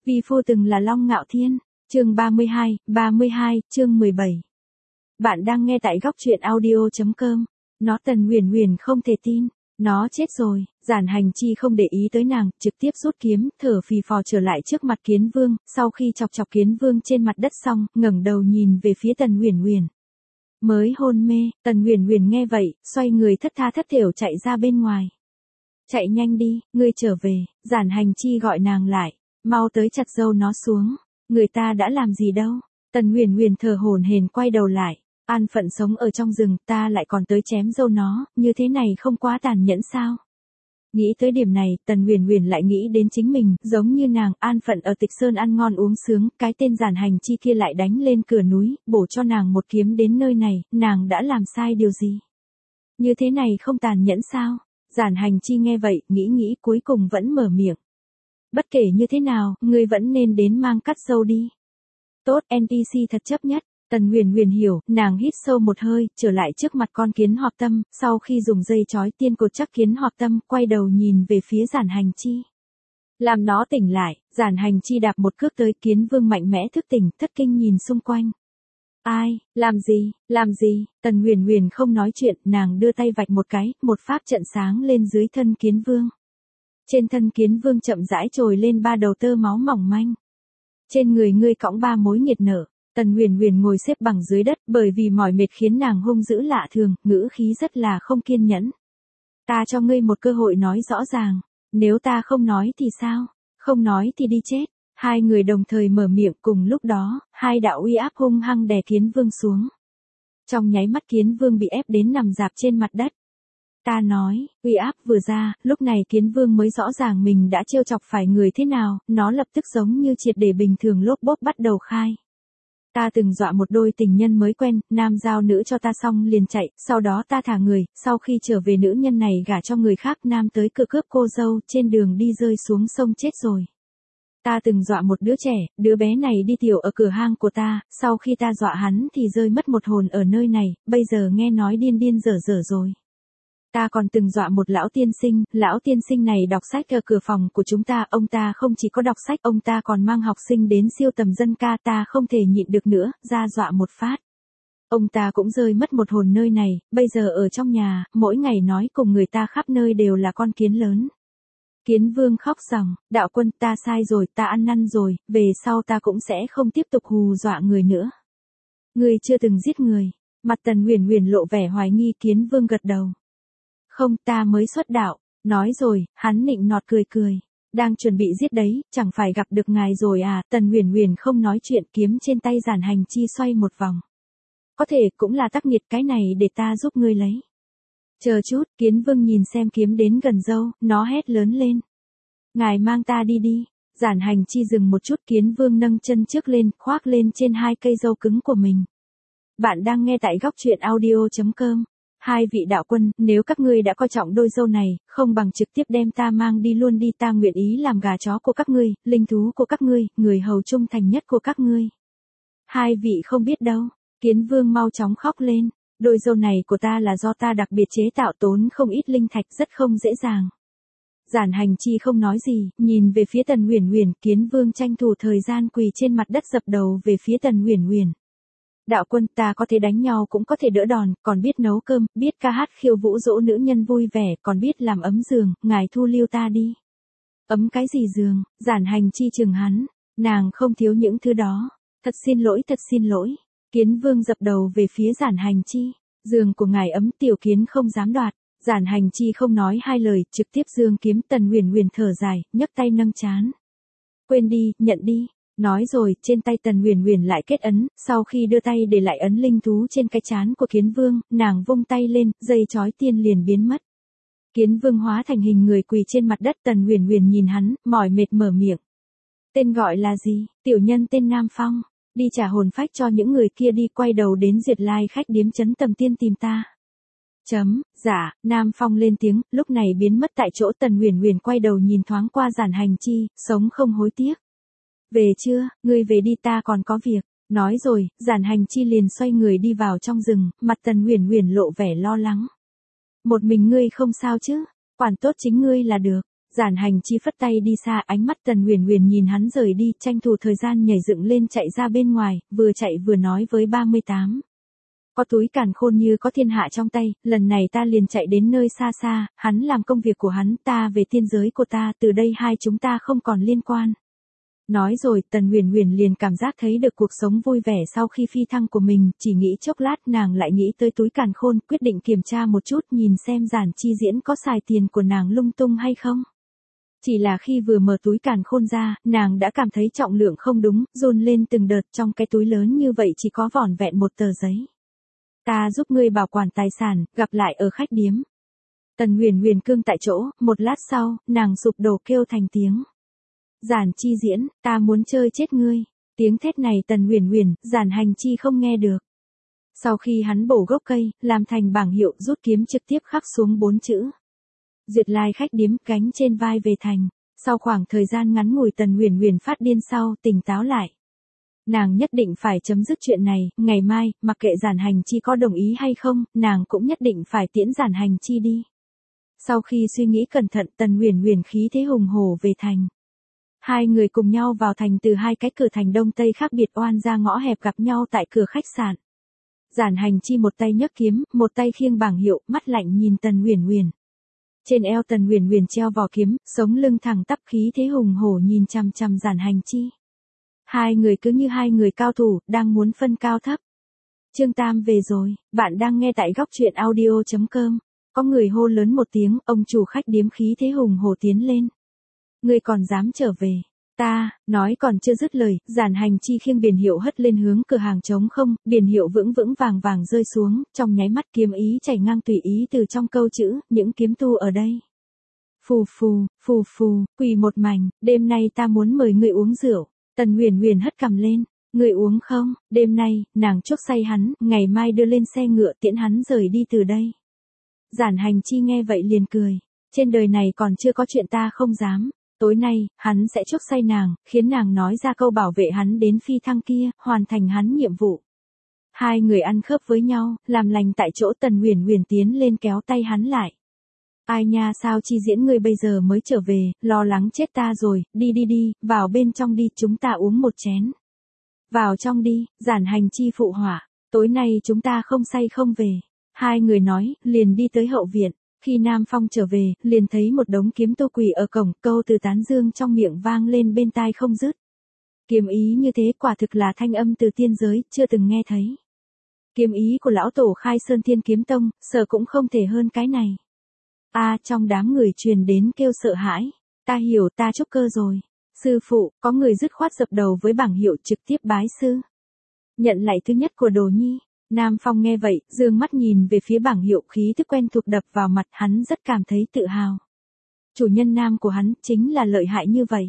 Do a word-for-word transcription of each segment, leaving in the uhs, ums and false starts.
Vi phu từng là Long Ngạo Thiên, chương ba mươi hai, ba mươi hai, chương mười bảy. Bạn đang nghe tại góc truyện audio chấm com. Nó Tần Huyền Huyền không thể tin, nó chết rồi. Giản Hành Chi không để ý tới nàng, trực tiếp rút kiếm, thở phì phò trở lại trước mặt Kiến Vương, sau khi chọc chọc Kiến Vương trên mặt đất xong, ngẩng đầu nhìn về phía Tần Huyền Huyền. Mới hôn mê, Tần Huyền Huyền nghe vậy, xoay người thất tha thất thểu chạy ra bên ngoài. Chạy nhanh đi, ngươi trở về. Giản Hành Chi gọi nàng lại, mau tới chặt dâu nó xuống. Người ta đã làm gì đâu. Tần Huyền Huyền thở hổn hển quay đầu lại, an phận sống ở trong rừng, ta lại còn tới chém dâu nó, như thế này không quá tàn nhẫn sao? Nghĩ tới điểm này, Tần Huyền Huyền lại nghĩ đến chính mình, giống như nàng, an phận ở Tịch Sơn ăn ngon uống sướng, cái tên Giản Hành Chi kia lại đánh lên cửa núi, bổ cho nàng một kiếm đến nơi này, nàng đã làm sai điều gì? Như thế này không tàn nhẫn sao? Giản Hành Chi nghe vậy, nghĩ nghĩ cuối cùng vẫn mở miệng. Bất kể như thế nào, ngươi vẫn nên đến mang cắt dâu đi. Tốt, en pê xê thật chấp nhất. Tần Huyền Huyền hiểu, nàng hít sâu một hơi, trở lại trước mặt con Kiến Hoặc Tâm, sau khi dùng dây chói tiên cột chắc Kiến Hoặc Tâm, quay đầu nhìn về phía Giản Hành Chi. Làm nó tỉnh lại, Giản Hành Chi đạp một cước tới, Kiến Vương mạnh mẽ thức tỉnh, thất kinh nhìn xung quanh. Ai, làm gì, làm gì? Tần Huyền Huyền không nói chuyện, nàng đưa tay vạch một cái, một pháp trận sáng lên dưới thân Kiến Vương. Trên thân Kiến Vương chậm rãi trồi lên ba đầu tơ máu mỏng manh. Trên người ngươi cõng ba mối nghiệt nở. Tần Huyền Huyền ngồi xếp bằng dưới đất, bởi vì mỏi mệt khiến nàng hung dữ lạ thường, ngữ khí rất là không kiên nhẫn. Ta cho ngươi một cơ hội nói rõ ràng, nếu ta không nói thì sao? Không nói thì đi chết. Hai người đồng thời mở miệng, cùng lúc đó, hai đạo uy áp hung hăng đè Kiến Vương xuống. Trong nháy mắt Kiến Vương bị ép đến nằm rạp trên mặt đất. Ta nói, uy áp vừa ra, lúc này Kiến Vương mới rõ ràng mình đã trêu chọc phải người thế nào, nó lập tức giống như triệt để bình thường lốp bốp bắt đầu khai. Ta từng dọa một đôi tình nhân mới quen, nam giao nữ cho ta xong liền chạy, sau đó ta thả người, sau khi trở về nữ nhân này gả cho người khác, nam tới cửa cướp cô dâu, trên đường đi rơi xuống sông chết rồi. Ta từng dọa một đứa trẻ, đứa bé này đi tiểu ở cửa hang của ta, sau khi ta dọa hắn thì rơi mất một hồn ở nơi này, bây giờ nghe nói điên điên dở dở rồi. Ta còn từng dọa một lão tiên sinh, lão tiên sinh này đọc sách ở cửa phòng của chúng ta, ông ta không chỉ có đọc sách, ông ta còn mang học sinh đến siêu tầm dân ca, ta không thể nhịn được nữa, ra dọa một phát. Ông ta cũng rơi mất một hồn nơi này, bây giờ ở trong nhà, mỗi ngày nói cùng người ta khắp nơi đều là con kiến lớn. Kiến Vương khóc ròng, đạo quân ta sai rồi, ta ăn năn rồi, về sau ta cũng sẽ không tiếp tục hù dọa người nữa. Người chưa từng giết người, mặt Tần Huyền Huyền lộ vẻ hoài nghi. Kiến Vương gật đầu. Không, ta mới xuất đạo. Nói rồi, hắn nịnh nọt cười cười. Đang chuẩn bị giết đấy, chẳng phải gặp được ngài rồi à? Tần Huyền Huyền không nói chuyện, kiếm trên tay Giản Hành Chi xoay một vòng. Có thể cũng là tác nghiệt, cái này để ta giúp ngươi lấy. Chờ chút, Kiến Vương nhìn xem kiếm đến gần dâu, nó hét lớn lên. Ngài mang ta đi đi. Giản Hành Chi dừng một chút, Kiến Vương nâng chân trước lên, khoác lên trên hai cây dâu cứng của mình. Bạn đang nghe tại góc truyện audio chấm com. Hai vị đạo quân, nếu các ngươi đã coi trọng đôi dâu này, không bằng trực tiếp đem ta mang đi luôn đi, ta nguyện ý làm gà chó của các ngươi, linh thú của các ngươi, người hầu trung thành nhất của các ngươi. Hai vị không biết đâu. Kiến Vương mau chóng khóc lên. Đôi dâu này của ta là do ta đặc biệt chế tạo, tốn không ít linh thạch, rất không dễ dàng. Giản Hành Chi không nói gì, nhìn về phía Tần Huyền Huyền. Kiến Vương tranh thủ thời gian quỳ trên mặt đất dập đầu về phía Tần Huyền Huyền. Đạo quân, ta có thể đánh nhau cũng có thể đỡ đòn, còn biết nấu cơm, biết ca hát khiêu vũ dỗ nữ nhân vui vẻ, còn biết làm ấm giường, ngài thu lưu ta đi. Ấm cái gì giường? Giản Hành Chi chừng hắn, nàng không thiếu những thứ đó. Thật xin lỗi, thật xin lỗi. Kiến Vương dập đầu về phía Giản Hành Chi. Giường của ngài ấm, tiểu kiến không dám đoạt. Giản Hành Chi không nói hai lời, trực tiếp giương kiếm. Tần Huyền Huyền thở dài, nhấc tay nâng trán. Quên đi, nhận đi. Nói rồi, trên tay Tần Huyền Huyền lại kết ấn, sau khi đưa tay để lại ấn linh thú trên cái trán của Kiến Vương, nàng vung tay lên, dây chói tiên liền biến mất. Kiến Vương hóa thành hình người quỳ trên mặt đất. Tần Huyền Huyền nhìn hắn, mỏi mệt mở miệng. Tên gọi là gì? Tiểu nhân tên Nam Phong. Đi trả hồn phách cho những người kia đi, quay đầu đến Duyệt Lai khách điếm Trấn Tầm Tiên tìm ta. Chấm, dạ, Nam Phong lên tiếng, lúc này biến mất tại chỗ. Tần Huyền Huyền quay đầu nhìn thoáng qua Giản Hành Chi, sống không hối tiếc. Về chưa, ngươi về đi, ta còn có việc. Nói rồi, Giản Hành Chi liền xoay người đi vào trong rừng, mặt Tần Huyền Huyền lộ vẻ lo lắng. Một mình ngươi không sao chứ? Quản tốt chính ngươi là được. Giản Hành Chi phất tay đi xa, ánh mắt Tần Huyền Huyền nhìn hắn rời đi, tranh thủ thời gian nhảy dựng lên chạy ra bên ngoài, vừa chạy vừa nói với ba mươi tám. Có túi càn khôn như có thiên hạ trong tay, lần này ta liền chạy đến nơi xa xa, hắn làm công việc của hắn, ta về tiên giới của ta, từ đây hai chúng ta không còn liên quan. Nói rồi, Tần Huyền Huyền liền cảm giác thấy được cuộc sống vui vẻ sau khi phi thăng của mình, chỉ nghĩ chốc lát nàng lại nghĩ tới túi càn khôn, quyết định kiểm tra một chút nhìn xem Giản Chi Diễn có xài tiền của nàng lung tung hay không. Chỉ là khi vừa mở túi càn khôn ra, nàng đã cảm thấy trọng lượng không đúng, run lên từng đợt, trong cái túi lớn như vậy chỉ có vỏn vẹn một tờ giấy. Ta giúp ngươi bảo quản tài sản, gặp lại ở khách điếm. Tần Huyền Huyền cương tại chỗ, một lát sau, nàng sụp đổ kêu thành tiếng. Giản Chi Diễn, ta muốn chơi chết ngươi. Tiếng thét này Tần Huyền Huyền, Giản Hành Chi không nghe được. Sau khi hắn bổ gốc cây, làm thành bảng hiệu, rút kiếm trực tiếp khắc xuống bốn chữ. Duyệt Lai khách điếm, gánh trên vai về thành. Sau khoảng thời gian ngắn ngủi Tần Huyền Huyền phát điên sau, tỉnh táo lại. Nàng nhất định phải chấm dứt chuyện này, ngày mai, mặc kệ Giản Hành Chi có đồng ý hay không, nàng cũng nhất định phải tiễn Giản Hành Chi đi. Sau khi suy nghĩ cẩn thận, Tần Huyền Huyền khí thế hùng hổ về thành. Hai người cùng nhau vào thành từ hai cái cửa thành đông tây khác biệt oan ra ngõ hẹp gặp nhau tại cửa khách sạn. Giản Hành Chi một tay nhấc kiếm, một tay khiêng bảng hiệu, mắt lạnh nhìn Tần Huyền Huyền. Trên eo Tần Huyền Huyền treo vỏ kiếm, sống lưng thẳng tắp khí thế hùng hổ nhìn chằm chằm Giản Hành Chi. Hai người cứ như hai người cao thủ, đang muốn phân cao thấp. Chương Tam về rồi, bạn đang nghe tại góc truyện audio chấm com. Có người hô lớn một tiếng, ông chủ khách điếm khí thế hùng hổ tiến lên. Ngươi còn dám trở về? Ta, nói còn chưa dứt lời, Giản Hành Chi khiêng biển hiệu hất lên hướng cửa hàng trống không, biển hiệu vững vững vàng vàng rơi xuống, trong nháy mắt kiếm ý chảy ngang tùy ý từ trong câu chữ, những kiếm tu ở đây. Phù phù, phù phù, quỳ một mảnh, đêm nay ta muốn mời ngươi uống rượu. Tần Huyền Huyền hất cằm lên, ngươi uống không? Đêm nay, nàng chuốc say hắn, ngày mai đưa lên xe ngựa tiễn hắn rời đi từ đây. Giản Hành Chi nghe vậy liền cười, trên đời này còn chưa có chuyện ta không dám. Tối nay, hắn sẽ chuốc say nàng, khiến nàng nói ra câu bảo vệ hắn đến phi thăng kia, hoàn thành hắn nhiệm vụ. Hai người ăn khớp với nhau, làm lành tại chỗ. Tần Huyền Huyền tiến lên kéo tay hắn lại. Ai nha, sao Chi Diễn ngươi bây giờ mới trở về, lo lắng chết ta rồi, đi đi đi, vào bên trong đi, chúng ta uống một chén. Vào trong đi, Giản Hành Chi phụ họa, tối nay chúng ta không say không về. Hai người nói, liền đi tới hậu viện. Khi Nam Phong trở về, liền thấy một đống kiếm tu quỳ ở cổng, câu từ tán dương trong miệng vang lên bên tai không dứt. Kiếm ý như thế quả thực là thanh âm từ tiên giới, chưa từng nghe thấy. Kiếm ý của lão tổ Khai Sơn Thiên Kiếm Tông, sợ cũng không thể hơn cái này. A, à, trong đám người truyền đến kêu sợ hãi. Ta hiểu, ta trúc cơ rồi. Sư phụ, có người dứt khoát dập đầu với bảng hiệu trực tiếp bái sư. Nhận lại thứ nhất của đồ nhi. Nam Phong nghe vậy, dương mắt nhìn về phía bảng hiệu, khí thức quen thuộc đập vào mặt, hắn rất cảm thấy tự hào. Chủ nhân nam của hắn, chính là lợi hại như vậy.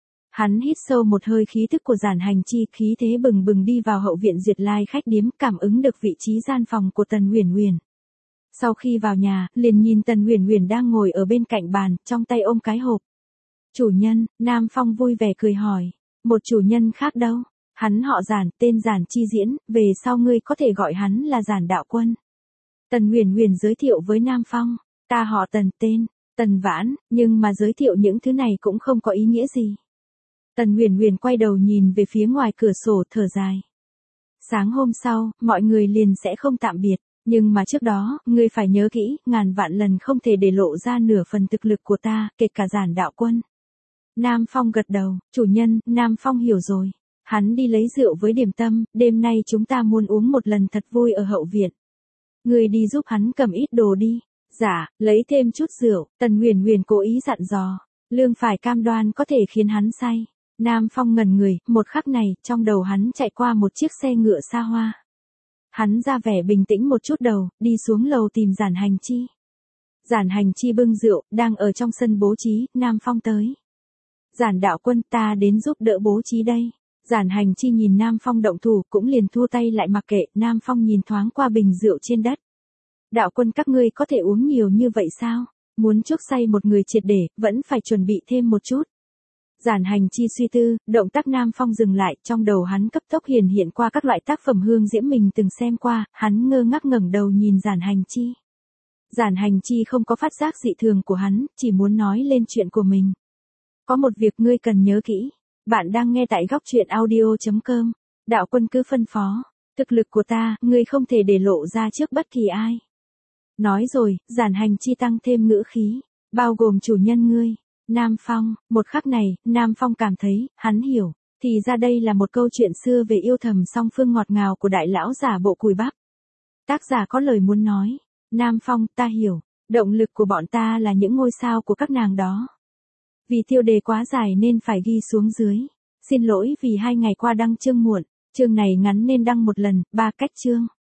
Hắn hít sâu một hơi khí thức của Giản Hành Chi, khí thế bừng bừng đi vào hậu viện Duyệt Lai khách điếm, cảm ứng được vị trí gian phòng của Tần Huyền Huyền. Sau khi vào nhà, liền nhìn Tần Huyền Huyền đang ngồi ở bên cạnh bàn, trong tay ôm cái hộp. Chủ nhân, Nam Phong vui vẻ cười hỏi, một chủ nhân khác đâu? Hắn họ Giản, tên Giản Chi Diễn, về sau ngươi có thể gọi hắn là Giản đạo quân. Tần Huyền Huyền giới thiệu với Nam Phong, ta họ Tần, tên Tần Vãn, nhưng mà giới thiệu những thứ này cũng không có ý nghĩa gì. Tần Huyền Huyền quay đầu nhìn về phía ngoài cửa sổ, thở dài. Sáng hôm sau, mọi người liền sẽ không tạm biệt, nhưng mà trước đó, ngươi phải nhớ kỹ, ngàn vạn lần không thể để lộ ra nửa phần thực lực của ta, kể cả Giản đạo quân. Nam Phong gật đầu, chủ nhân, Nam Phong hiểu rồi. Hắn đi lấy rượu với điểm tâm, đêm nay chúng ta muốn uống một lần thật vui ở hậu viện. Ngươi đi giúp hắn cầm ít đồ đi. Dạ, lấy thêm chút rượu. Tần Huyền Huyền cố ý dặn dò. Lương phải cam đoan có thể khiến hắn say. Nam Phong ngẩn người, một khắc này, trong đầu hắn chạy qua một chiếc xe ngựa xa hoa. Hắn ra vẻ bình tĩnh một chút đầu, đi xuống lầu tìm Giản Hành Chi. Giản Hành Chi bưng rượu, đang ở trong sân bố trí, Nam Phong tới. Giản đạo quân, ta đến giúp đỡ bố trí đây. Giản Hành Chi nhìn Nam Phong động thủ, cũng liền thua tay lại mặc kệ. Nam Phong nhìn thoáng qua bình rượu trên đất. Đạo quân, các ngươi có thể uống nhiều như vậy sao? Muốn chuốc say một người triệt để, vẫn phải chuẩn bị thêm một chút. Giản Hành Chi suy tư, động tác Nam Phong dừng lại, trong đầu hắn cấp tốc hiển hiện qua các loại tác phẩm hương diễm mình từng xem qua, hắn ngơ ngác ngẩng đầu nhìn Giản Hành Chi. Giản Hành Chi không có phát giác dị thường của hắn, chỉ muốn nói lên chuyện của mình. Có một việc ngươi cần nhớ kỹ. Bạn đang nghe tại góc truyện audio.com. Đạo Quân cứ phân phó. Thực lực của ta, ngươi không thể để lộ ra trước bất kỳ ai. Nói rồi, Giản Hành Chi tăng thêm ngữ khí. Bao gồm chủ nhân ngươi. Nam Phong, một khắc này, Nam Phong cảm thấy, hắn hiểu. Thì ra đây là một câu chuyện xưa về yêu thầm song phương ngọt ngào của đại lão giả bộ cùi bắp. Tác giả có lời muốn nói. Nam Phong, ta hiểu. Động lực của bọn ta là những ngôi sao của các nàng đó. Vì tiêu đề quá dài nên phải ghi xuống dưới. Xin lỗi vì hai ngày qua đăng chương muộn. Chương này ngắn nên đăng một lần, ba cách chương.